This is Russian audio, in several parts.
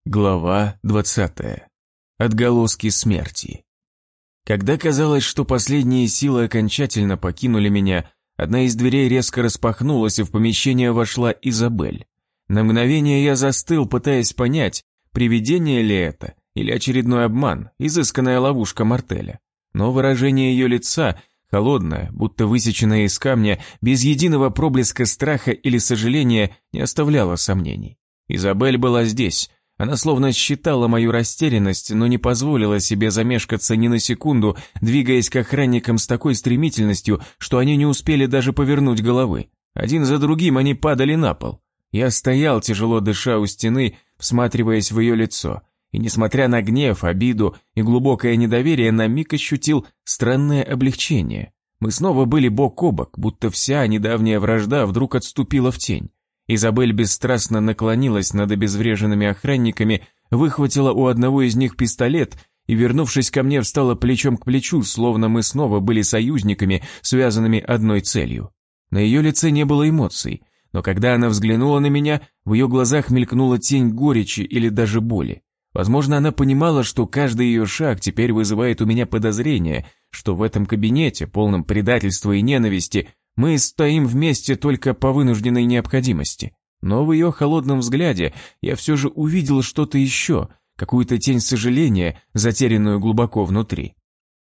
Глава 20. Отголоски смерти. Когда казалось, что последние силы окончательно покинули меня, одна из дверей резко распахнулась, и в помещение вошла Изабель. На мгновение я застыл, пытаясь понять, привидение ли это, или очередной обман, изысканная ловушка Мартеля. Но выражение ее лица, холодное, будто высеченное из камня, без единого проблеска страха или сожаления, не оставляло сомнений. Изабель была здесь. Она словно считала мою растерянность, но не позволила себе замешкаться ни на секунду, двигаясь к охранникам с такой стремительностью, что они не успели даже повернуть головы. Один за другим они падали на пол. Я стоял, тяжело дыша у стены, всматриваясь в ее лицо, и, несмотря на гнев, обиду и глубокое недоверие, на миг ощутил странное облегчение. Мы снова были бок о бок, будто вся недавняя вражда вдруг отступила в тень. Изабель бесстрастно наклонилась над обезвреженными охранниками, выхватила у одного из них пистолет и, вернувшись ко мне, встала плечом к плечу, словно мы снова были союзниками, связанными одной целью. На ее лице не было эмоций, но когда она взглянула на меня, в ее глазах мелькнула тень горечи или даже боли. Возможно, она понимала, что каждый ее шаг теперь вызывает у меня подозрение, что в этом кабинете, полном предательства и ненависти, мы стоим вместе только по вынужденной необходимости. Но в ее холодном взгляде я все же увидел что-то еще, какую-то тень сожаления, затерянную глубоко внутри.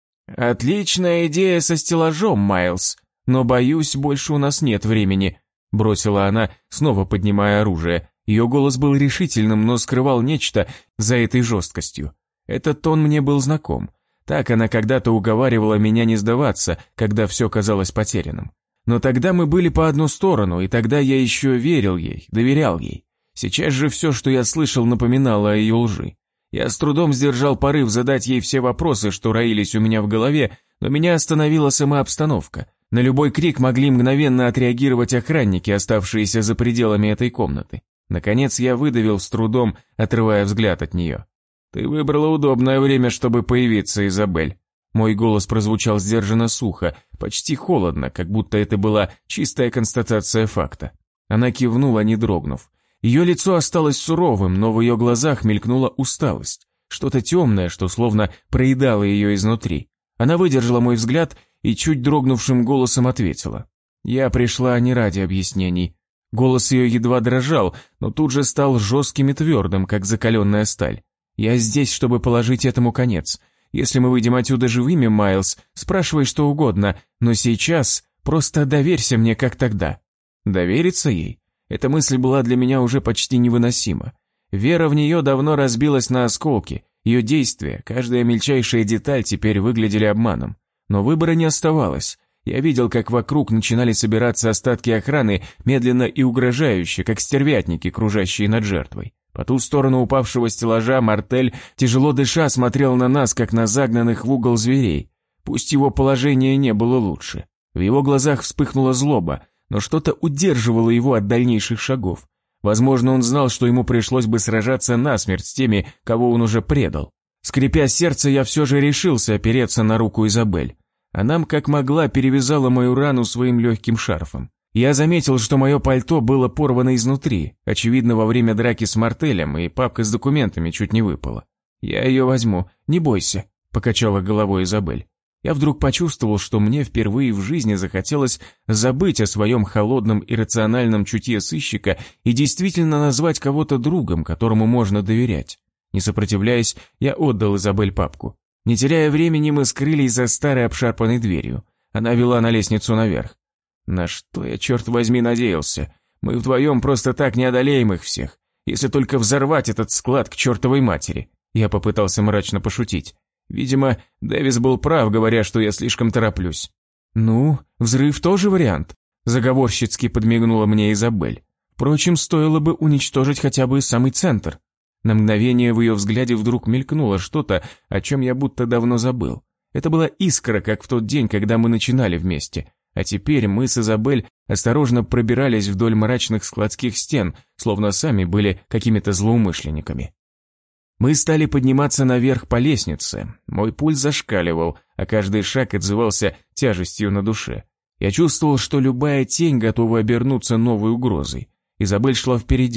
«Отличная идея со стеллажом, Майлз, но, боюсь, больше у нас нет времени», бросила она, снова поднимая оружие. Ее голос был решительным, но скрывал нечто за этой жесткостью. Этот тон мне был знаком. Так она когда-то уговаривала меня не сдаваться, когда все казалось потерянным. Но тогда мы были по одну сторону, и тогда я еще верил ей, доверял ей. Сейчас же все, что я слышал, напоминало о ее лжи. Я с трудом сдержал порыв задать ей все вопросы, что роились у меня в голове, но меня остановила сама обстановка. На любой крик могли мгновенно отреагировать охранники, оставшиеся за пределами этой комнаты. Наконец я выдавил с трудом, отрывая взгляд от нее. «Ты выбрала удобное время, чтобы появиться, Изабель». Мой голос прозвучал сдержанно сухо, почти холодно, как будто это была чистая констатация факта. Она кивнула, не дрогнув. Ее лицо осталось суровым, но в ее глазах мелькнула усталость. Что-то темное, что словно проедало ее изнутри. Она выдержала мой взгляд и чуть дрогнувшим голосом ответила. «Я пришла не ради объяснений». Голос ее едва дрожал, но тут же стал жестким и твердым, как закаленная сталь. «Я здесь, чтобы положить этому конец. Если мы выйдем отсюда живыми, Майлз, спрашивай что угодно, но сейчас просто доверься мне, как тогда». Довериться ей? Эта мысль была для меня уже почти невыносима. Вера в нее давно разбилась на осколки, ее действия, каждая мельчайшая деталь теперь выглядели обманом. Но выбора не оставалось. Я видел, как вокруг начинали собираться остатки охраны, медленно и угрожающе, как стервятники, кружащие над жертвой. По ту сторону упавшего стеллажа Мартель, тяжело дыша, смотрел на нас, как на загнанных в угол зверей. Пусть его положение не было лучше. В его глазах вспыхнула злоба, но что-то удерживало его от дальнейших шагов. Возможно, он знал, что ему пришлось бы сражаться насмерть с теми, кого он уже предал. Скрипя сердце, я все же решился опереться на руку Изабель. Она, как могла, перевязала мою рану своим легким шарфом. Я заметил, что мое пальто было порвано изнутри, очевидно, во время драки с Мартелем, и папка с документами чуть не выпала. «Я ее возьму, не бойся», – покачала головой Изабель. Я вдруг почувствовал, что мне впервые в жизни захотелось забыть о своем холодном иррациональном чутье сыщика и действительно назвать кого-то другом, которому можно доверять. Не сопротивляясь, я отдал Изабель папку. Не теряя времени, мы скрылись за старой обшарпанной дверью. Она вела на лестницу наверх. На что я, черт возьми, надеялся? Мы вдвоем просто так не одолеем их всех, если только взорвать этот склад к чертовой матери. Я попытался мрачно пошутить. Видимо, Дэвис был прав, говоря, что я слишком тороплюсь. «Ну, взрыв тоже вариант», – заговорщицки подмигнула мне Изабель. «Впрочем, стоило бы уничтожить хотя бы самый центр». На мгновение в ее взгляде вдруг мелькнуло что-то, о чем я будто давно забыл. Это была искра, как в тот день, когда мы начинали вместе. А теперь мы с Изабель осторожно пробирались вдоль мрачных складских стен, словно сами были какими-то злоумышленниками. Мы стали подниматься наверх по лестнице. Мой пульс зашкаливал, а каждый шаг отзывался тяжестью на душе. Я чувствовал, что любая тень готова обернуться новой угрозой. Изабель шла впереди.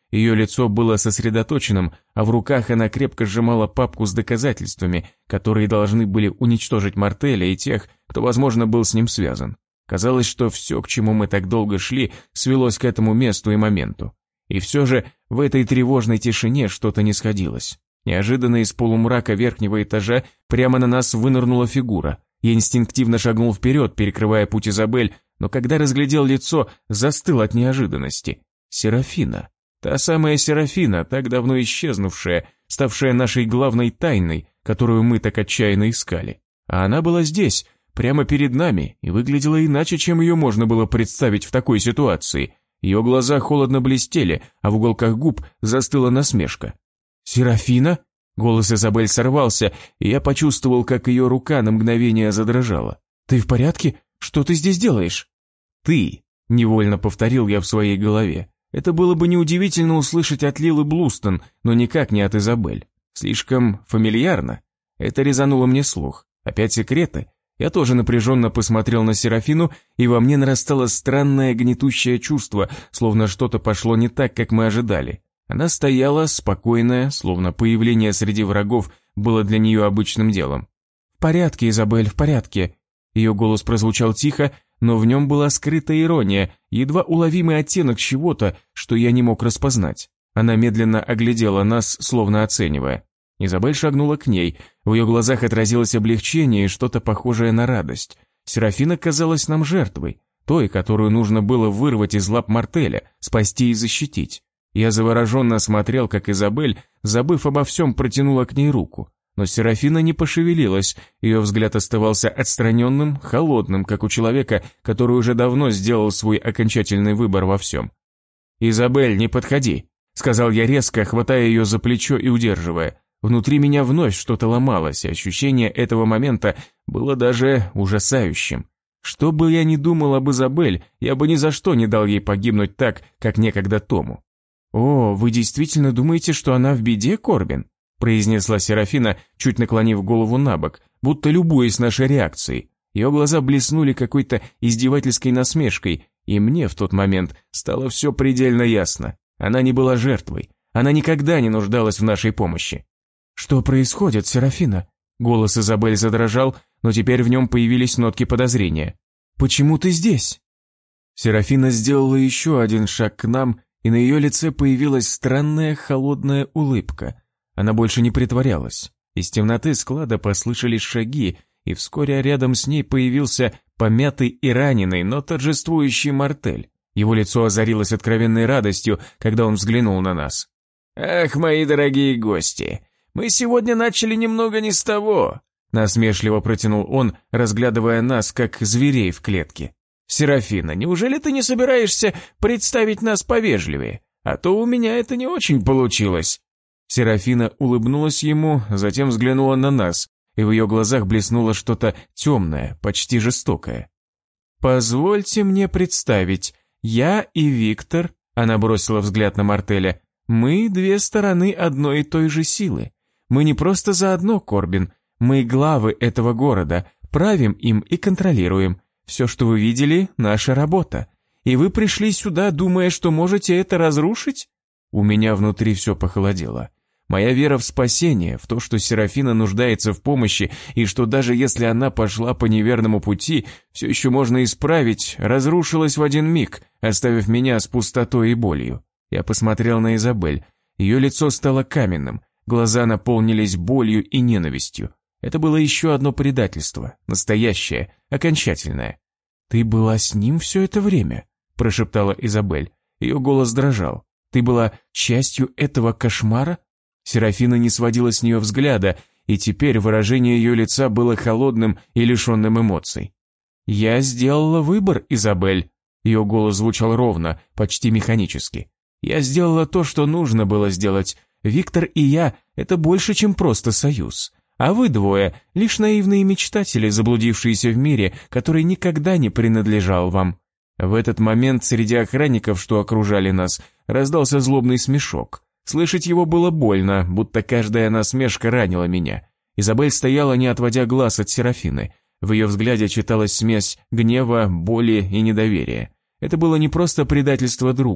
Ее лицо было сосредоточенным, а в руках она крепко сжимала папку с доказательствами, которые должны были уничтожить Мартеля и тех, кто, возможно, был с ним связан. Казалось, что все, к чему мы так долго шли, свелось к этому месту и моменту. И все же в этой тревожной тишине что-то не сходилось. Неожиданно из полумрака верхнего этажа прямо на нас вынырнула фигура. Я инстинктивно шагнул вперед, перекрывая путь Изабель, но когда разглядел лицо, застыл от неожиданности. Серафина. Та самая Серафина, так давно исчезнувшая, ставшая нашей главной тайной, которую мы так отчаянно искали. А она была здесь, прямо перед нами, и выглядела иначе, чем ее можно было представить в такой ситуации. Ее глаза холодно блестели, а в уголках губ застыла насмешка. «Серафина?» Голос Изабель сорвался, и я почувствовал, как ее рука на мгновение задрожала. «Ты в порядке? Что ты здесь делаешь?» «Ты», — невольно повторил я в своей голове. Это было бы неудивительно услышать от Лилы Блустон, но никак не от Изабель. Слишком фамильярно. Это резануло мне слух. Опять секреты? Я тоже напряженно посмотрел на Серафину, и во мне нарастало странное гнетущее чувство, словно что-то пошло не так, как мы ожидали. Она стояла, спокойная, словно появление среди врагов было для нее обычным делом. «В порядке, Изабель, в порядке». Ее голос прозвучал тихо, но в нем была скрытая ирония, едва уловимый оттенок чего-то, что я не мог распознать. Она медленно оглядела нас, словно оценивая. Изабель шагнула к ней, в ее глазах отразилось облегчение и что-то похожее на радость. Серафина казалась нам жертвой, той, которую нужно было вырвать из лап Мартеля, спасти и защитить. Я завороженно смотрел, как Изабель, забыв обо всем, протянула к ней руку. Но Серафина не пошевелилась, ее взгляд оставался отстраненным, холодным, как у человека, который уже давно сделал свой окончательный выбор во всем. «Изабель, не подходи», — сказал я резко, хватая ее за плечо и удерживая. Внутри меня вновь что-то ломалось, и ощущение этого момента было даже ужасающим. Что бы я ни думал об Изабель, я бы ни за что не дал ей погибнуть так, как некогда Тому. «О, вы действительно думаете, что она в беде, Корбин?» произнесла Серафина, чуть наклонив голову набок, будто любуясь нашей реакцией. Ее глаза блеснули какой-то издевательской насмешкой, и мне в тот момент стало все предельно ясно. Она не была жертвой, она никогда не нуждалась в нашей помощи. «Что происходит, Серафина?» Голос Изабель задрожал, но теперь в нем появились нотки подозрения. «Почему ты здесь?» Серафина сделала еще один шаг к нам, и на ее лице появилась странная холодная улыбка. Она больше не притворялась. Из темноты склада послышались шаги, и вскоре рядом с ней появился помятый и раненый, но торжествующий Мартель. Его лицо озарилось откровенной радостью, когда он взглянул на нас. «Ах, мои дорогие гости, мы сегодня начали немного не с того», насмешливо протянул он, разглядывая нас, как зверей в клетке. «Серафина, неужели ты не собираешься представить нас повежливее? А то у меня это не очень получилось». Серафина улыбнулась ему, затем взглянула на нас, и в ее глазах блеснуло что-то темное, почти жестокое. «Позвольте мне представить, я и Виктор», она бросила взгляд на Мартеля, «мы две стороны одной и той же силы. Мы не просто заодно, Корбин, мы главы этого города, правим им и контролируем. Все, что вы видели, наша работа. И вы пришли сюда, думая, что можете это разрушить?» У меня внутри все похолодело. Моя вера в спасение, в то, что Серафина нуждается в помощи, и что даже если она пошла по неверному пути, все еще можно исправить, разрушилась в один миг, оставив меня с пустотой и болью. Я посмотрел на Изабель. Ее лицо стало каменным, глаза наполнились болью и ненавистью. Это было еще одно предательство, настоящее, окончательное. «Ты была с ним все это время?» – прошептала Изабель. Ее голос дрожал. «Ты была частью этого кошмара?» Серафина не сводила с нее взгляда, и теперь выражение ее лица было холодным и лишенным эмоций. «Я сделала выбор, Изабель». Ее голос звучал ровно, почти механически. «Я сделала то, что нужно было сделать. Виктор и я – это больше, чем просто союз. А вы двое – лишь наивные мечтатели, заблудившиеся в мире, который никогда не принадлежал вам». В этот момент среди охранников, что окружали нас, раздался злобный смешок. Слышать его было больно, будто каждая насмешка ранила меня. Изабель стояла, не отводя глаз от Серафины. В ее взгляде читалась смесь гнева, боли и недоверия. Это было не просто предательство друга,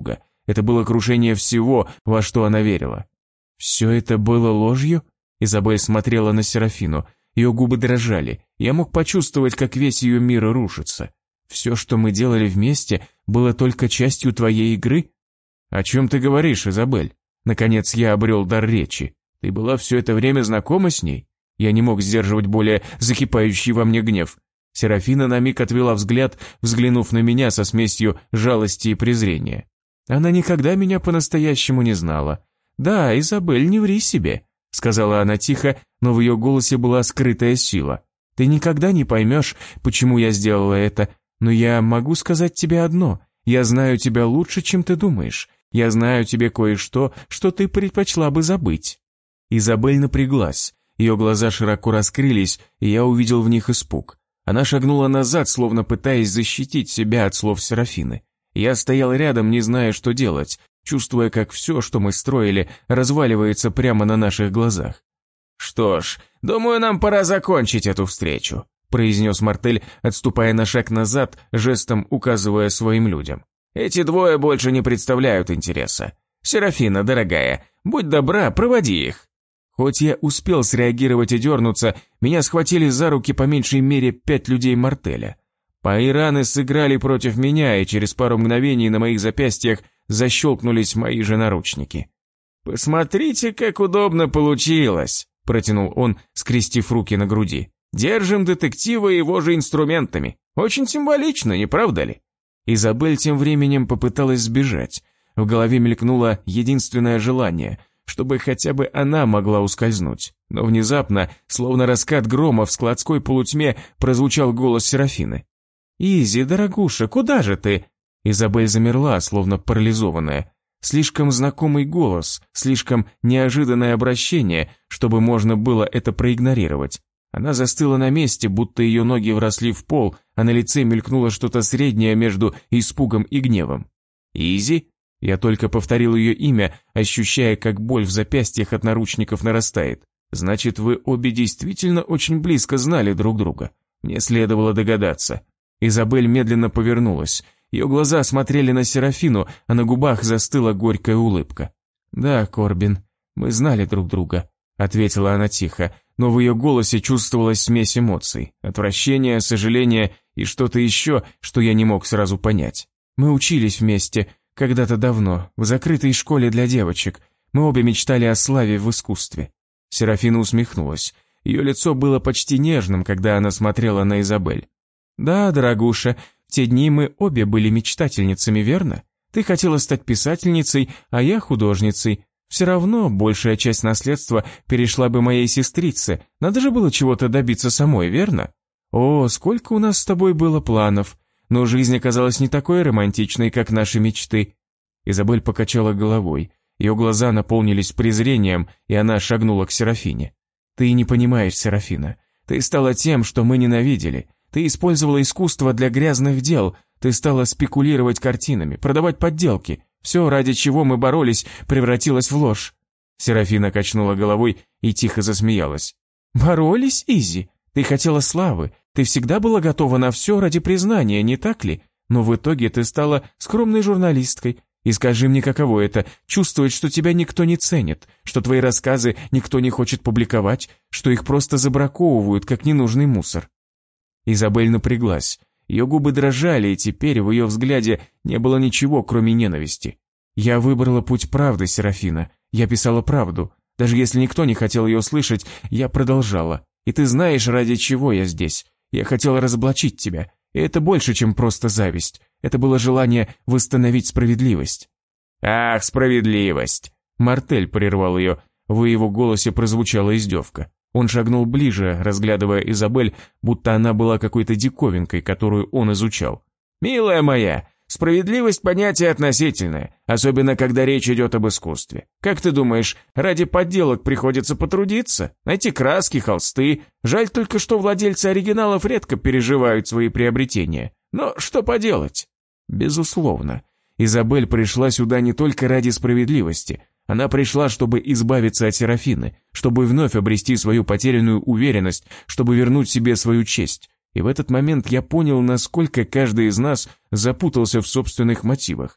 Это было крушение всего, во что она верила. «Все это было ложью?» Изабель смотрела на Серафину. Ее губы дрожали. Я мог почувствовать, как весь ее мир рушится. «Все, что мы делали вместе, было только частью твоей игры?» «О чем ты говоришь, Изабель?» Наконец я обрел дар речи. «Ты была все это время знакома с ней?» Я не мог сдерживать более закипающий во мне гнев. Серафина на миг отвела взгляд, взглянув на меня со смесью жалости и презрения. Она никогда меня по-настоящему не знала. «Да, Изабель, не ври себе», — сказала она тихо, но в ее голосе была скрытая сила. «Ты никогда не поймешь, почему я сделала это, но я могу сказать тебе одно. Я знаю тебя лучше, чем ты думаешь. Я знаю тебе кое-что, что ты предпочла бы забыть». Изабель напряглась. Ее глаза широко раскрылись, и я увидел в них испуг. Она шагнула назад, словно пытаясь защитить себя от слов Серафины. Я стоял рядом, не зная, что делать, чувствуя, как все, что мы строили, разваливается прямо на наших глазах. «Что ж, думаю, нам пора закончить эту встречу», произнес Мартель, отступая на шаг назад, жестом указывая своим людям. «Эти двое больше не представляют интереса. Серафина, дорогая, будь добра, проводи их». Хоть я успел среагировать и дернуться, меня схватили за руки по меньшей мере 5 людей Мартеля. Мои раны сыграли против меня, и через пару мгновений на моих запястьях защелкнулись мои же наручники. «Посмотрите, как удобно получилось», – протянул он, скрестив руки на груди. «Держим детектива его же инструментами. Очень символично, не правда ли?» Изабель тем временем попыталась сбежать. В голове мелькнуло единственное желание – чтобы хотя бы она могла ускользнуть. Но внезапно, словно раскат грома в складской полутьме, прозвучал голос Серафины. «Изи, дорогуша, куда же ты?» Изабель замерла, словно парализованная. Слишком знакомый голос, слишком неожиданное обращение, чтобы можно было это проигнорировать. Она застыла на месте, будто ее ноги вросли в пол, а на лице мелькнуло что-то среднее между испугом и гневом. «Изи?» Я только повторил ее имя, ощущая, как боль в запястьях от наручников нарастает. «Значит, вы обе действительно очень близко знали друг друга. Мне следовало догадаться». Изабель медленно повернулась. Ее глаза смотрели на Серафину, а на губах застыла горькая улыбка. «Да, Корбин, мы знали друг друга», — ответила она тихо, но в ее голосе чувствовалась смесь эмоций, отвращения, сожаления и что-то еще, что я не мог сразу понять. «Мы учились вместе, когда-то давно, в закрытой школе для девочек. Мы обе мечтали о славе в искусстве». Серафина усмехнулась. Ее лицо было почти нежным, когда она смотрела на Изабель. «Да, дорогуша, в те дни мы обе были мечтательницами, верно? Ты хотела стать писательницей, а я художницей. Все равно большая часть наследства перешла бы моей сестрице. Надо же было чего-то добиться самой, верно? О, сколько у нас с тобой было планов. Но жизнь оказалась не такой романтичной, как наши мечты». Изабель покачала головой. Ее глаза наполнились презрением, и она шагнула к Серафине. «Ты не понимаешь, Серафина. Ты стала тем, что мы ненавидели. Ты использовала искусство для грязных дел. Ты стала спекулировать картинами, продавать подделки. Все, ради чего мы боролись, превратилось в ложь». Серафина качнула головой и тихо засмеялась. «Боролись, Изи? Ты хотела славы. Ты всегда была готова на все ради признания, не так ли? Но в итоге ты стала скромной журналисткой. И скажи мне, каково это – чувствовать, что тебя никто не ценит, что твои рассказы никто не хочет публиковать, что их просто забраковывают, как ненужный мусор». Изабель напряглась. Ее губы дрожали, и теперь в ее взгляде не было ничего, кроме ненависти. «Я выбрала путь правды, Серафина. Я писала правду. Даже если никто не хотел ее слышать, я продолжала. И ты знаешь, ради чего я здесь. Я хотела разоблачить тебя, и это больше, чем просто зависть. Это было желание восстановить справедливость». «Ах, справедливость!» Мартель прервал ее. В его голосе прозвучала издевка. Он шагнул ближе, разглядывая Изабель, будто она была какой-то диковинкой, которую он изучал. «Милая моя, справедливость – понятие относительное, особенно когда речь идет об искусстве. Как ты думаешь, ради подделок приходится потрудиться? Найти краски, холсты? Жаль только, что владельцы оригиналов редко переживают свои приобретения. Но что поделать?» Безусловно, Изабель пришла сюда не только ради справедливости. Она пришла, чтобы избавиться от Серафины, чтобы вновь обрести свою потерянную уверенность, чтобы вернуть себе свою честь. И в этот момент я понял, насколько каждый из нас запутался в собственных мотивах.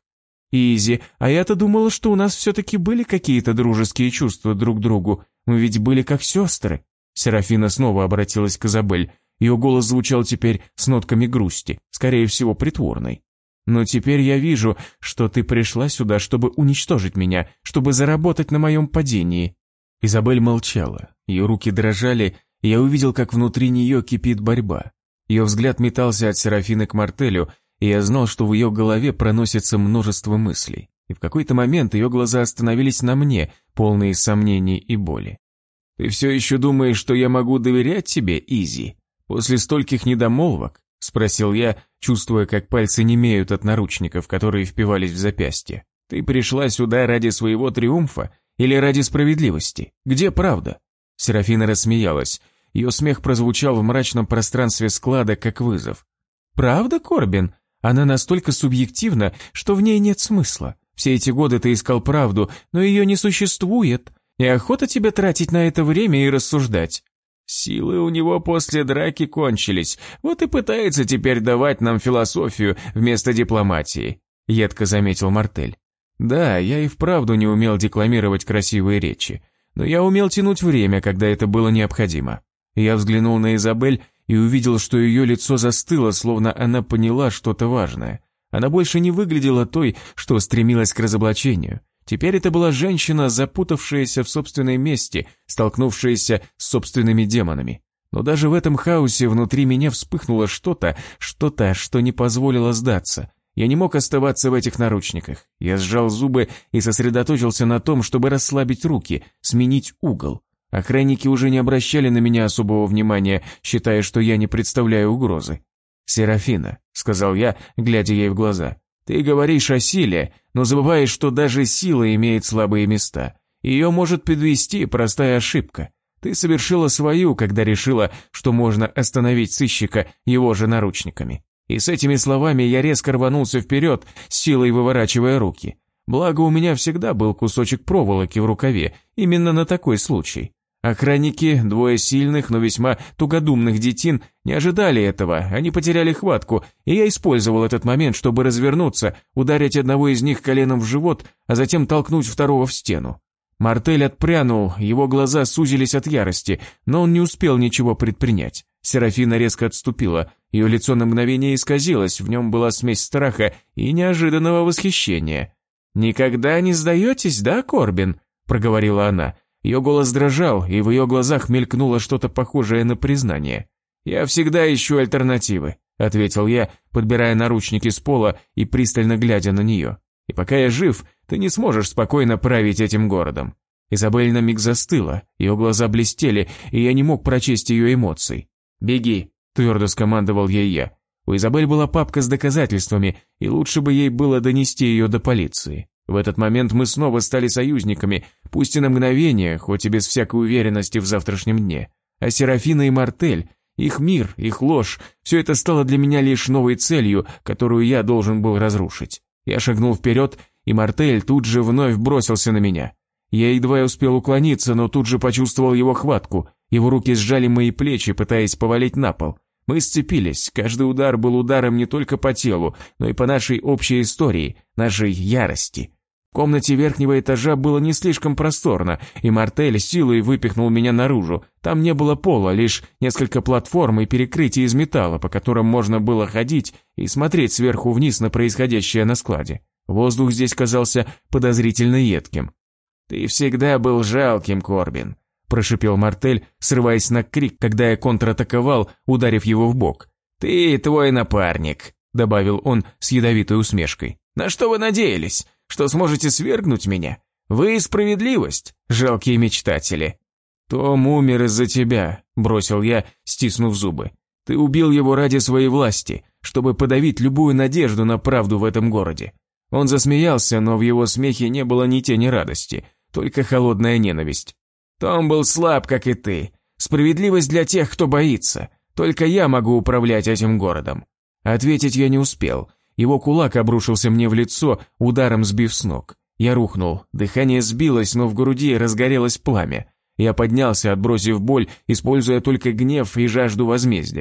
«Изи, а я-то думала, что у нас все-таки были какие-то дружеские чувства друг к другу. Мы ведь были как сестры». Серафина снова обратилась к Изабель. Ее голос звучал теперь с нотками грусти, скорее всего, притворной. «Но теперь я вижу, что ты пришла сюда, чтобы уничтожить меня, чтобы заработать на моем падении». Изабель молчала, ее руки дрожали, и я увидел, как внутри нее кипит борьба. Ее взгляд метался от Серафины к Мартелю, и я знал, что в ее голове проносится множество мыслей. И в какой-то момент ее глаза остановились на мне, полные сомнений и боли. «Ты все еще думаешь, что я могу доверять тебе, Изи? После стольких недомолвок?» – спросил я, чувствуя, как пальцы немеют от наручников, которые впивались в запястье. «Ты пришла сюда ради своего триумфа или ради справедливости? Где правда?» Серафина рассмеялась. Ее смех прозвучал в мрачном пространстве склада, как вызов. «Правда, Корбин? Она настолько субъективна, что в ней нет смысла. Все эти годы ты искал правду, но ее не существует. И охота тебе тратить на это время и рассуждать. Силы у него после драки кончились, вот и пытается теперь давать нам философию вместо дипломатии», — едко заметил Мартель. «Да, я и вправду не умел декламировать красивые речи, но я умел тянуть время, когда это было необходимо». Я взглянул на Изабель и увидел, что ее лицо застыло, словно она поняла что-то важное. Она больше не выглядела той, что стремилась к разоблачению. Теперь это была женщина, запутавшаяся в собственной мести, столкнувшаяся с собственными демонами. Но даже в этом хаосе внутри меня вспыхнуло что-то, что не позволило сдаться. Я не мог оставаться в этих наручниках. Я сжал зубы и сосредоточился на том, чтобы расслабить руки, сменить угол. Охранники уже не обращали на меня особого внимания, считая, что я не представляю угрозы. «Серафина», — сказал я, глядя ей в глаза, — «ты говоришь о силе, но забываешь, что даже сила имеет слабые места. Ее может подвести простая ошибка. Ты совершила свою, когда решила, что можно остановить сыщика его же наручниками». И с этими словами я резко рванулся вперед, силой выворачивая руки. Благо у меня всегда был кусочек проволоки в рукаве, именно на такой случай. Охранники, двое сильных, но весьма тугодумных детин, не ожидали этого, они потеряли хватку, и я использовал этот момент, чтобы развернуться, ударить одного из них коленом в живот, а затем толкнуть второго в стену. Мартель отпрянул, его глаза сузились от ярости, но он не успел ничего предпринять. Серафина резко отступила, ее лицо на мгновение исказилось, в нем была смесь страха и неожиданного восхищения. «Никогда не сдаетесь, да, Корбин?» – проговорила она. Ее голос дрожал, и в ее глазах мелькнуло что-то похожее на признание. «Я всегда ищу альтернативы», – ответил я, подбирая наручники с пола и пристально глядя на нее. «И пока я жив, ты не сможешь спокойно править этим городом». Изабель на миг застыла, ее глаза блестели, и я не мог прочесть ее эмоций. «Беги», – твердо скомандовал ей я. У Изабель была папка с доказательствами, и лучше бы ей было донести ее до полиции. В этот момент мы снова стали союзниками, пусть и на мгновение, хоть и без всякой уверенности в завтрашнем дне. А Серафина и Мартель, их мир, их ложь, все это стало для меня лишь новой целью, которую я должен был разрушить. Я шагнул вперед, и Мартель тут же вновь бросился на меня. Я едва успел уклониться, но тут же почувствовал его хватку. Его руки сжали мои плечи, пытаясь повалить на пол. Мы сцепились, каждый удар был ударом не только по телу, но и по нашей общей истории, нашей ярости. В комнате верхнего этажа было не слишком просторно, и Мартель силой выпихнул меня наружу. Там не было пола, лишь несколько платформ и перекрытий из металла, по которым можно было ходить и смотреть сверху вниз на происходящее на складе. Воздух здесь казался подозрительно едким. «Ты всегда был жалким, Корбин», – прошипел Мартель, срываясь на крик, когда я контратаковал, ударив его в бок. «Ты и твой напарник», – добавил он с ядовитой усмешкой. «На что вы надеялись? Что сможете свергнуть меня? Вы и справедливость, жалкие мечтатели». «Том умер из-за тебя», – бросил я, стиснув зубы. «Ты убил его ради своей власти, чтобы подавить любую надежду на правду в этом городе». Он засмеялся, но в его смехе не было ни тени радости, только холодная ненависть. «Том был слаб, как и ты. Справедливость для тех, кто боится. Только я могу управлять этим городом». Ответить я не успел. Его кулак обрушился мне в лицо, ударом сбив с ног. Я рухнул, дыхание сбилось, но в груди разгорелось пламя. Я поднялся, отбросив боль, используя только гнев и жажду возмездия.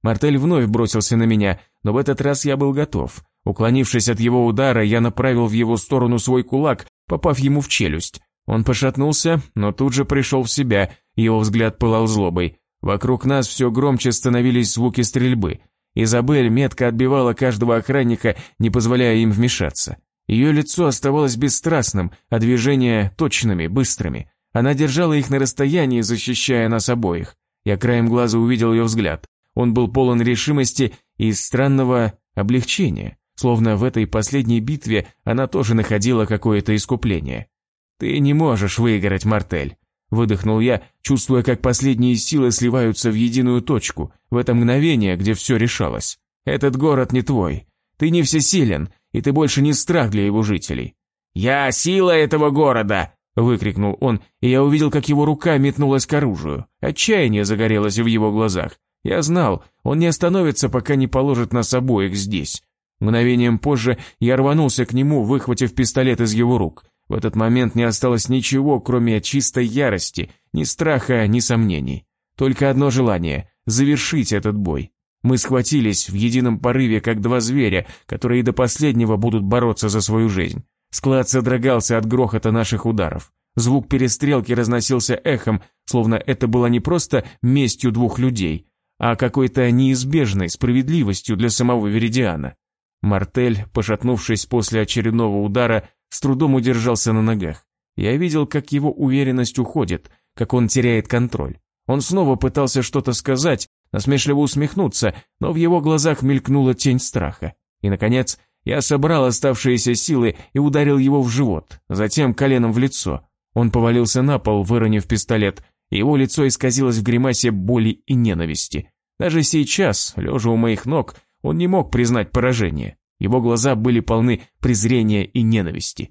Мартель вновь бросился на меня, но в этот раз я был готов. Уклонившись от его удара, я направил в его сторону свой кулак, попав ему в челюсть. Он пошатнулся, но тут же пришел в себя, его взгляд пылал злобой. Вокруг нас все громче становились звуки стрельбы. Изабель метко отбивала каждого охранника, не позволяя им вмешаться. Ее лицо оставалось бесстрастным, а движения точными, быстрыми. Она держала их на расстоянии, защищая нас обоих. Я краем глаза увидел ее взгляд. Он был полон решимости и странного облегчения, словно в этой последней битве она тоже находила какое-то искупление. «Ты не можешь выиграть, Мартель», – выдохнул я, чувствуя, как последние силы сливаются в единую точку, в это мгновение, где все решалось. «Этот город не твой. Ты не всесилен, и ты больше не страх для его жителей». «Я сила этого города!» – выкрикнул он, и я увидел, как его рука метнулась к оружию. Отчаяние загорелось в его глазах. Я знал, он не остановится, пока не положит нас обоих здесь. Мгновением позже я рванулся к нему, выхватив пистолет из его рук. В этот момент не осталось ничего, кроме чистой ярости, ни страха, ни сомнений. Только одно желание – завершить этот бой. Мы схватились в едином порыве, как два зверя, которые до последнего будут бороться за свою жизнь. Склад содрогался от грохота наших ударов. Звук перестрелки разносился эхом, словно это было не просто местью двух людей, а какой-то неизбежной справедливостью для самого Веридиана. Мартель, пошатнувшись после очередного удара, с трудом удержался на ногах. Я видел, как его уверенность уходит, как он теряет контроль. Он снова пытался что-то сказать, насмешливо усмехнуться, но в его глазах мелькнула тень страха. И, наконец, я собрал оставшиеся силы и ударил его в живот, затем коленом в лицо. Он повалился на пол, выронив пистолет, и его лицо исказилось в гримасе боли и ненависти. Даже сейчас, лежа у моих ног, он не мог признать поражение. Его глаза были полны презрения и ненависти.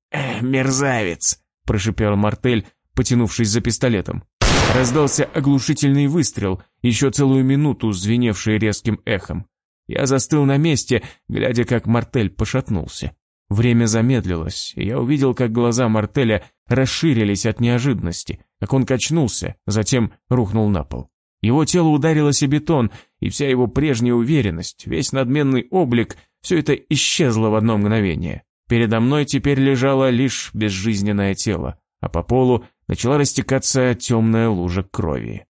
«Мерзавец!» – прошипел Мартель, потянувшись за пистолетом. Раздался оглушительный выстрел, еще целую минуту звеневший резким эхом. Я застыл на месте, глядя, как Мартель пошатнулся. Время замедлилось, и я увидел, как глаза Мартеля расширились от неожиданности, как он качнулся, затем рухнул на пол. Его тело ударилось о бетон, и вся его прежняя уверенность, весь надменный облик, все это исчезло в одно мгновение. Передо мной теперь лежало лишь безжизненное тело, а по полу начала растекаться темная лужа крови.